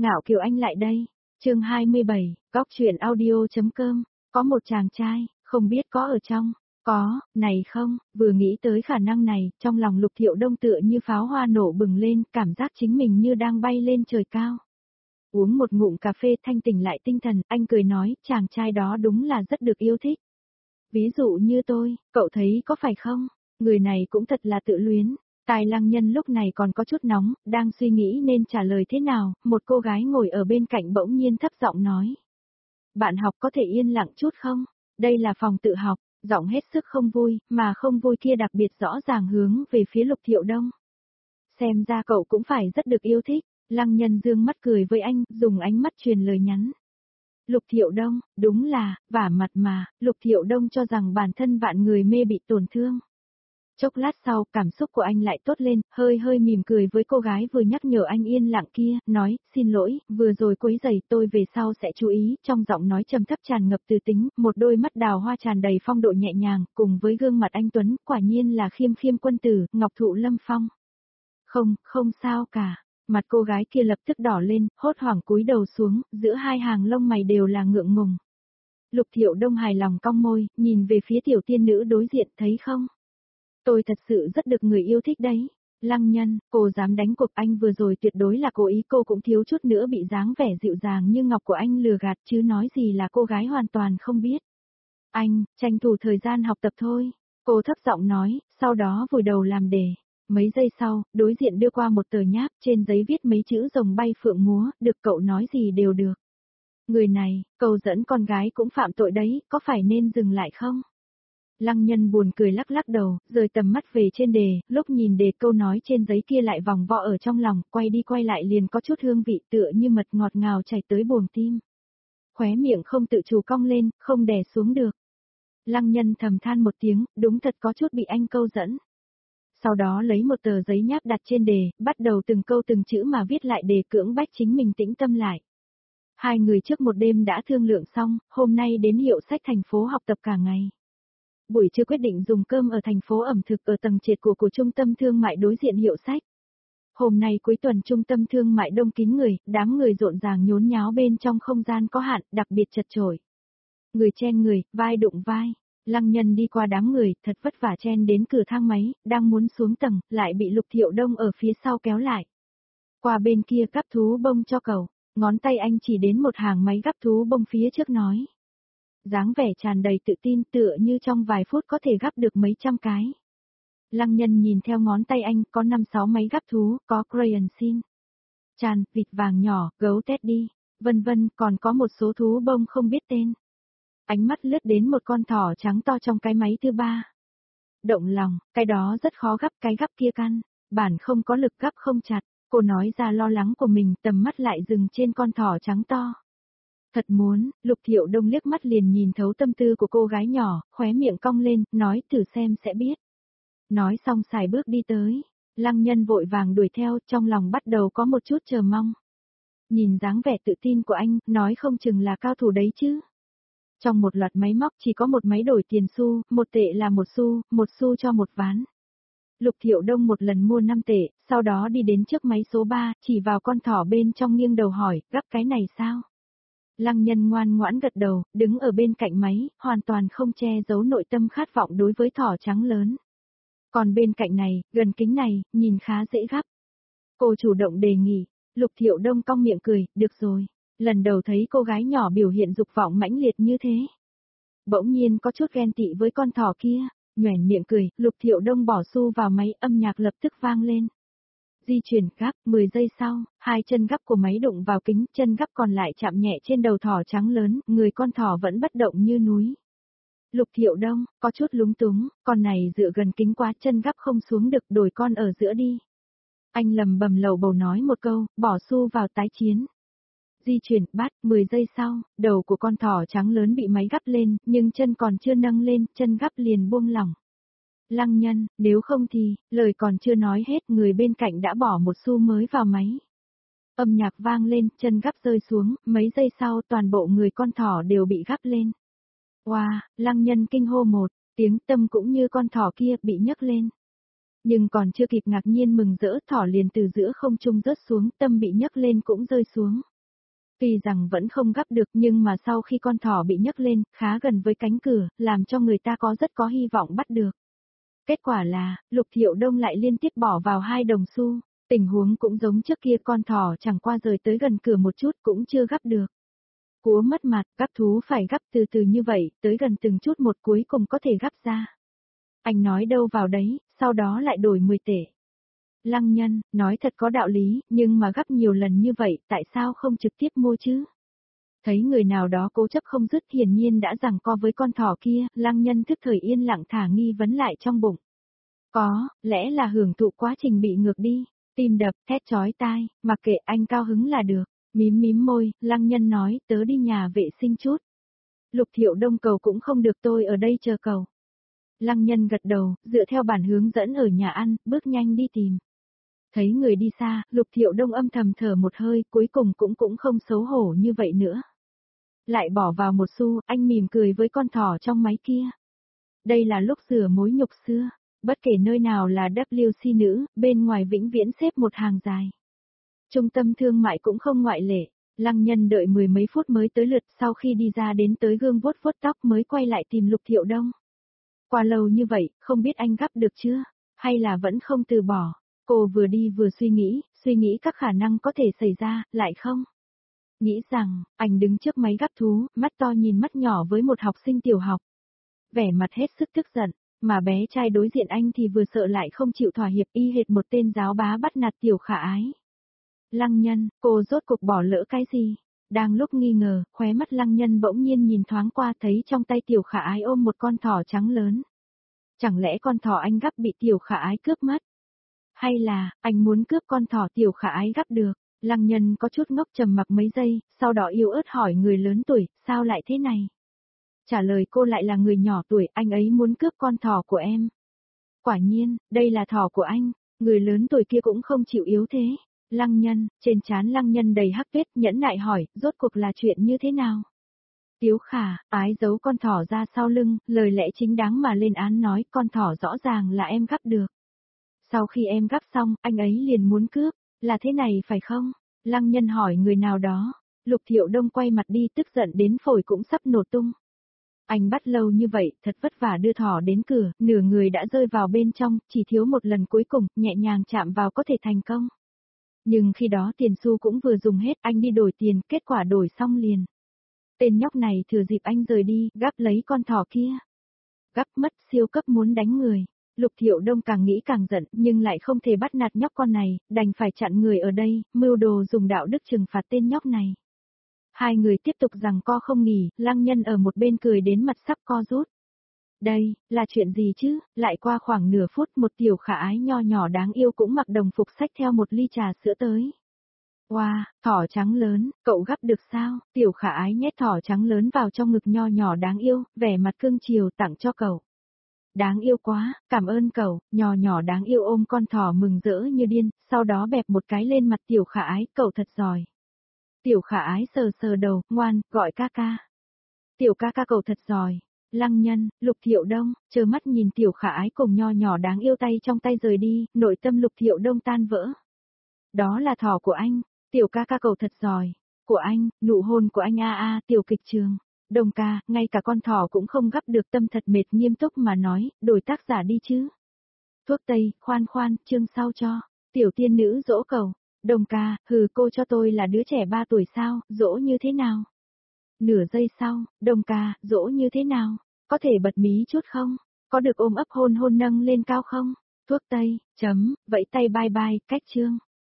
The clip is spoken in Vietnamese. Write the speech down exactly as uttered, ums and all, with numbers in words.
Ngạo Kiều Anh lại đây. Chương hai mươi bảy, góc truyện audio.com. Có một chàng trai, không biết có ở trong. Có, này không, vừa nghĩ tới khả năng này, trong lòng Lục Thiệu Đông tựa như pháo hoa nổ bừng lên, cảm giác chính mình như đang bay lên trời cao. Uống một ngụm cà phê thanh tỉnh lại tinh thần, anh cười nói, chàng trai đó đúng là rất được yêu thích. Ví dụ như tôi, cậu thấy có phải không? Người này cũng thật là tự luyến. Tài Lăng Nhân lúc này còn có chút nóng, đang suy nghĩ nên trả lời thế nào, một cô gái ngồi ở bên cạnh bỗng nhiên thấp giọng nói. Bạn học có thể yên lặng chút không? Đây là phòng tự học, giọng hết sức không vui, mà không vui kia đặc biệt rõ ràng hướng về phía Lục Thiệu Đông. Xem ra cậu cũng phải rất được yêu thích. Lăng Nhân dương mắt cười với anh, dùng ánh mắt truyền lời nhắn. Lục Thiệu Đông, đúng là, vả mặt mà, Lục Thiệu Đông cho rằng bản thân vạn người mê bị tổn thương. Chốc lát sau, cảm xúc của anh lại tốt lên, hơi hơi mỉm cười với cô gái vừa nhắc nhở anh yên lặng kia, nói, xin lỗi, vừa rồi quấy rầy, tôi về sau sẽ chú ý, trong giọng nói trầm thấp tràn ngập từ tính, một đôi mắt đào hoa tràn đầy phong độ nhẹ nhàng, cùng với gương mặt anh Tuấn, quả nhiên là khiêm khiêm quân tử, ngọc thụ lâm phong. Không, không sao cả. Mặt cô gái kia lập tức đỏ lên, hốt hoảng cúi đầu xuống, giữa hai hàng lông mày đều là ngượng ngùng. Lục Thiệu Đông hài lòng cong môi, nhìn về phía tiểu tiên nữ đối diện, thấy không? Tôi thật sự rất được người yêu thích đấy. Lăng Nhân, cô dám đánh cuộc, anh vừa rồi tuyệt đối là cố ý, cô cũng thiếu chút nữa bị dáng vẻ dịu dàng như ngọc của anh lừa gạt, chứ nói gì là cô gái hoàn toàn không biết. Anh, tranh thủ thời gian học tập thôi. Cô thấp giọng nói, sau đó vùi đầu làm đề. Mấy giây sau, đối diện đưa qua một tờ nháp, trên giấy viết mấy chữ rồng bay phượng múa, được cậu nói gì đều được. Người này, cậu dẫn con gái cũng phạm tội đấy, có phải nên dừng lại không? Lăng Nhân buồn cười lắc lắc đầu, rời tầm mắt về trên đề, lúc nhìn đề câu nói trên giấy kia lại vòng vo ở trong lòng, quay đi quay lại liền có chút hương vị tựa như mật ngọt ngào chảy tới buồng tim. Khóe miệng không tự chủ cong lên, không đè xuống được. Lăng Nhân thầm than một tiếng, đúng thật có chút bị anh câu dẫn. Sau đó lấy một tờ giấy nháp đặt trên đề, bắt đầu từng câu từng chữ mà viết lại đề, cưỡng bách chính mình tĩnh tâm lại. Hai người trước một đêm đã thương lượng xong, hôm nay đến hiệu sách thành phố học tập cả ngày. Buổi trưa quyết định dùng cơm ở thành phố ẩm thực ở tầng trệt của của trung tâm thương mại đối diện hiệu sách. Hôm nay cuối tuần trung tâm thương mại đông kín người, đám người rộn ràng nhốn nháo bên trong không gian có hạn, đặc biệt chật chội. Người chen người, vai đụng vai. Lăng Nhân đi qua đám người, thật vất vả chen đến cửa thang máy, đang muốn xuống tầng, lại bị Lục Thiệu Đông ở phía sau kéo lại. Qua bên kia gắp thú bông cho cậu, ngón tay anh chỉ đến một hàng máy gắp thú bông phía trước nói. Dáng vẻ tràn đầy tự tin tựa như trong vài phút có thể gắp được mấy trăm cái. Lăng Nhân nhìn theo ngón tay anh, có năm sáu máy gắp thú, có crayon xin, tràn, vịt vàng nhỏ, gấu teddy, vân vân, còn có một số thú bông không biết tên. Ánh mắt lướt đến một con thỏ trắng to trong cái máy thứ ba. Động lòng, cái đó rất khó gắp, cái gắp kia căn, bản không có lực gắp không chặt, cô nói ra lo lắng của mình, tầm mắt lại dừng trên con thỏ trắng to. Thật muốn, Lục Thiệu Đông liếc mắt liền nhìn thấu tâm tư của cô gái nhỏ, khóe miệng cong lên, nói thử xem sẽ biết. Nói xong xài bước đi tới, Lăng Nhân vội vàng đuổi theo, trong lòng bắt đầu có một chút chờ mong. Nhìn dáng vẻ tự tin của anh, nói không chừng là cao thủ đấy chứ. Trong một loạt máy móc chỉ có một máy đổi tiền xu, một tệ là một xu, một xu cho một ván. Lục Thiệu Đông một lần mua năm tệ, sau đó đi đến trước máy số ba, chỉ vào con thỏ bên trong nghiêng đầu hỏi, gắp cái này sao? Lăng Nhân ngoan ngoãn gật đầu, đứng ở bên cạnh máy, hoàn toàn không che giấu nội tâm khát vọng đối với thỏ trắng lớn. Còn bên cạnh này, gần kính này, nhìn khá dễ gắp. Cô chủ động đề nghị, Lục Thiệu Đông cong miệng cười, được rồi. Lần đầu thấy cô gái nhỏ biểu hiện dục vọng mãnh liệt như thế. Bỗng nhiên có chút ghen tị với con thỏ kia, nhoẻn miệng cười, Lục Thiệu Đông bỏ xu vào máy, âm nhạc lập tức vang lên. Di chuyển gắp, mười giây sau, hai chân gắp của máy đụng vào kính, chân gắp còn lại chạm nhẹ trên đầu thỏ trắng lớn, người con thỏ vẫn bất động như núi. Lục Thiệu Đông, có chút lúng túng, con này dựa gần kính quá, chân gắp không xuống được, đổi con ở giữa đi. Anh lầm bầm lầu bầu nói một câu, bỏ xu vào tái chiến. Di chuyển, bắt, mười giây sau, đầu của con thỏ trắng lớn bị máy gắp lên, nhưng chân còn chưa nâng lên, chân gắp liền buông lỏng. Lăng Nhân, nếu không thì, lời còn chưa nói hết, người bên cạnh đã bỏ một xu mới vào máy. Âm nhạc vang lên, chân gắp rơi xuống, mấy giây sau toàn bộ người con thỏ đều bị gắp lên. Wow, Lăng Nhân kinh hô một tiếng, tâm cũng như con thỏ kia bị nhấc lên. Nhưng còn chưa kịp ngạc nhiên mừng rỡ, thỏ liền từ giữa không trung rớt xuống, tâm bị nhấc lên cũng rơi xuống. Tuy rằng vẫn không gắp được nhưng mà sau khi con thỏ bị nhấc lên, khá gần với cánh cửa, làm cho người ta có rất có hy vọng bắt được. Kết quả là, Lục Thiệu Đông lại liên tiếp bỏ vào hai đồng xu, tình huống cũng giống trước kia, con thỏ chẳng qua rời tới gần cửa một chút cũng chưa gắp được. Cúa mất mặt, gắp thú phải gắp từ từ như vậy, tới gần từng chút một cuối cùng có thể gắp ra. Anh nói đâu vào đấy, sau đó lại đổi mười tệ. Lăng Nhân, nói thật có đạo lý, nhưng mà gắp nhiều lần như vậy, tại sao không trực tiếp mua chứ? Thấy người nào đó cố chấp không dứt, hiển nhiên đã giằng co với con thỏ kia, Lăng Nhân thức thời yên lặng thả nghi vấn lại trong bụng. Có, lẽ là hưởng thụ quá trình bị ngược đi, tim đập, thét chói tai, mặc kệ anh cao hứng là được, mím mím môi, Lăng Nhân nói, tớ đi nhà vệ sinh chút. Lục Thiệu Đông cầu cũng không được, tôi ở đây chờ cầu. Lăng Nhân gật đầu, dựa theo bản hướng dẫn ở nhà ăn, bước nhanh đi tìm. Thấy người đi xa, Lục Thiệu Đông âm thầm thở một hơi, cuối cùng cũng cũng không xấu hổ như vậy nữa. Lại bỏ vào một xu, anh mỉm cười với con thỏ trong máy kia. Đây là lúc rửa mối nhục xưa, bất kể nơi nào là W C nữ, bên ngoài vĩnh viễn xếp một hàng dài. Trung tâm thương mại cũng không ngoại lệ, Lăng Nhân đợi mười mấy phút mới tới lượt, sau khi đi ra đến tới gương vuốt vuốt tóc mới quay lại tìm Lục Thiệu Đông. Qua lâu như vậy, không biết anh gắp được chưa, hay là vẫn không từ bỏ. Cô vừa đi vừa suy nghĩ, suy nghĩ các khả năng có thể xảy ra, lại không. Nghĩ rằng, anh đứng trước máy gắp thú, mắt to nhìn mắt nhỏ với một học sinh tiểu học. Vẻ mặt hết sức tức giận, mà bé trai đối diện anh thì vừa sợ lại không chịu thỏa hiệp, y hệt một tên giáo bá bắt nạt tiểu khả ái. Lăng Nhân, cô rốt cục bỏ lỡ cái gì? Đang lúc nghi ngờ, khóe mắt Lăng Nhân bỗng nhiên nhìn thoáng qua thấy trong tay tiểu khả ái ôm một con thỏ trắng lớn. Chẳng lẽ con thỏ anh gắp bị tiểu khả ái cướp mất? Hay là, anh muốn cướp con thỏ tiểu khả ái gắp được? Lăng Nhân có chút ngốc trầm mặc mấy giây, sau đó yếu ớt hỏi người lớn tuổi, sao lại thế này? Trả lời cô lại là người nhỏ tuổi, anh ấy muốn cướp con thỏ của em. Quả nhiên, đây là thỏ của anh, người lớn tuổi kia cũng không chịu yếu thế. Lăng Nhân, trên trán Lăng Nhân đầy hắc vết, nhẫn nại hỏi, rốt cuộc là chuyện như thế nào? Tiếu Khả, ái giấu con thỏ ra sau lưng, lời lẽ chính đáng mà lên án nói, con thỏ rõ ràng là em gắp được. Sau khi em gắp xong, anh ấy liền muốn cướp, là thế này phải không? Lăng Nhân hỏi người nào đó, Lục Thiệu Đông quay mặt đi tức giận đến phổi cũng sắp nổ tung. Anh bắt lâu như vậy, thật vất vả đưa thỏ đến cửa, nửa người đã rơi vào bên trong, chỉ thiếu một lần cuối cùng, nhẹ nhàng chạm vào có thể thành công. Nhưng khi đó tiền xu cũng vừa dùng hết, anh đi đổi tiền, kết quả đổi xong liền. Tên nhóc này thừa dịp anh rời đi, gắp lấy con thỏ kia. Gắp mất siêu cấp muốn đánh người. Lục Thiệu Đông càng nghĩ càng giận, nhưng lại không thể bắt nạt nhóc con này, đành phải chặn người ở đây, mưu đồ dùng đạo đức trừng phạt tên nhóc này. Hai người tiếp tục giằng co không nghỉ, Lăng Nhân ở một bên cười đến mặt sắp co rút. Đây, là chuyện gì chứ, lại qua khoảng nửa phút một tiểu khả ái nho nhỏ đáng yêu cũng mặc đồng phục xách theo một ly trà sữa tới. Wow, thỏ trắng lớn, cậu gắp được sao? Tiểu khả ái nhét thỏ trắng lớn vào trong ngực nho nhỏ đáng yêu, vẻ mặt cưng chiều tặng cho cậu. Đáng yêu quá, cảm ơn cậu, nho nhỏ đáng yêu ôm con thỏ mừng rỡ như điên, sau đó bẹp một cái lên mặt tiểu khả ái, cậu thật giỏi. Tiểu khả ái sờ sờ đầu, ngoan, gọi ca ca. Tiểu ca ca cậu thật giỏi. Lăng Nhân, Lục Thiệu Đông, trơ mắt nhìn tiểu khả ái cùng nho nhỏ đáng yêu tay trong tay rời đi, nội tâm Lục Thiệu Đông tan vỡ. Đó là thỏ của anh, tiểu ca ca cậu thật giỏi. Của anh, nụ hôn của anh a a, tiểu kịch trường. Đồng ca, ngay cả con thỏ cũng không gắp được, tâm thật mệt, nghiêm túc mà nói, đổi tác giả đi chứ. Thuốc tây, khoan khoan, chương sau cho. Tiểu tiên nữ dỗ cầu. Đồng ca, hừ, cô cho tôi là đứa trẻ ba tuổi sao, dỗ như thế nào? Nửa giây sau, đồng ca, dỗ như thế nào? Có thể bật mí chút không? Có được ôm ấp hôn hôn nâng lên cao không? Thuốc tây, chấm, vẫy tay bye bye, cách chương.